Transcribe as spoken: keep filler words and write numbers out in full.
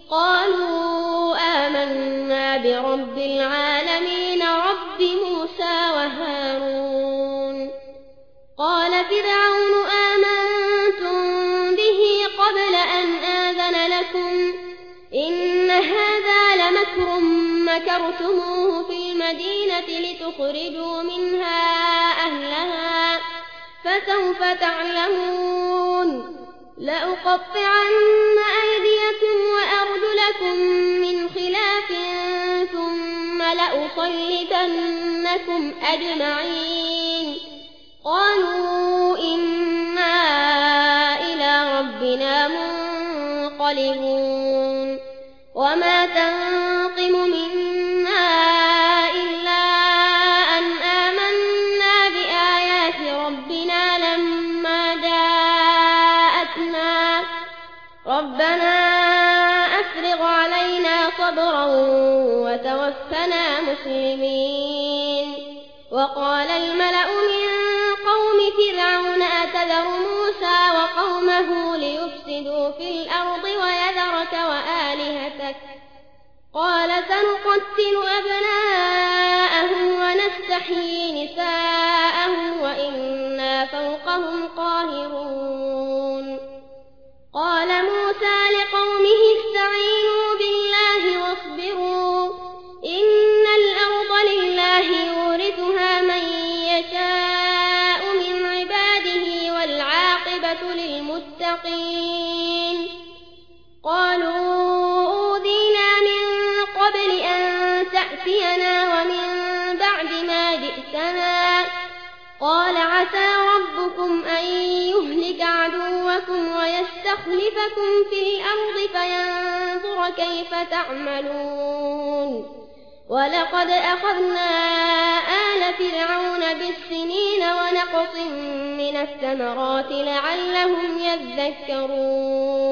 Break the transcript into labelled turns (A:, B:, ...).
A: قالوا آمنا برب العالمين رب موسى وهارون قال فرعون آمنتم به قبل أن آذن لكم إن هذا لمكر مكرتموه في المدينة لتخرجوا منها أهلها فسوف تعلمون لأقطعن أيديكم وأرجلكم من خلاف ثم لأصلبنكم أجمعين قالوا إنا إلى ربنا منقلبون وما تنقم منا إلا أن آمنا بآيات ربنا لما جاءتنا ربنا أفرغ علينا صبرا وتوفنا مسلمين وقال الملأ من قوم فرعون أتذر موسى وقومه ليفسدوا في الأرض ويذرك وآلهتك قال سنقتل أبناءهم ونستحيي نساءهم وإنا فوقهم قاهرون قال موسى لقومه استعينوا بالله واصبروا إن الأرض لله يورثها من يشاء من عباده والعاقبة للمتقين قالوا أوذينا من قبل أن تأتينا ومن بعد ما جئتنا قال عسى ربكم أن يهلك عدوكم ويستخلفكم في الأرض فينظر كيف تعملون ولقد أخذنا آل فرعون بالسنين ونقص من الثمرات لعلهم يذكرون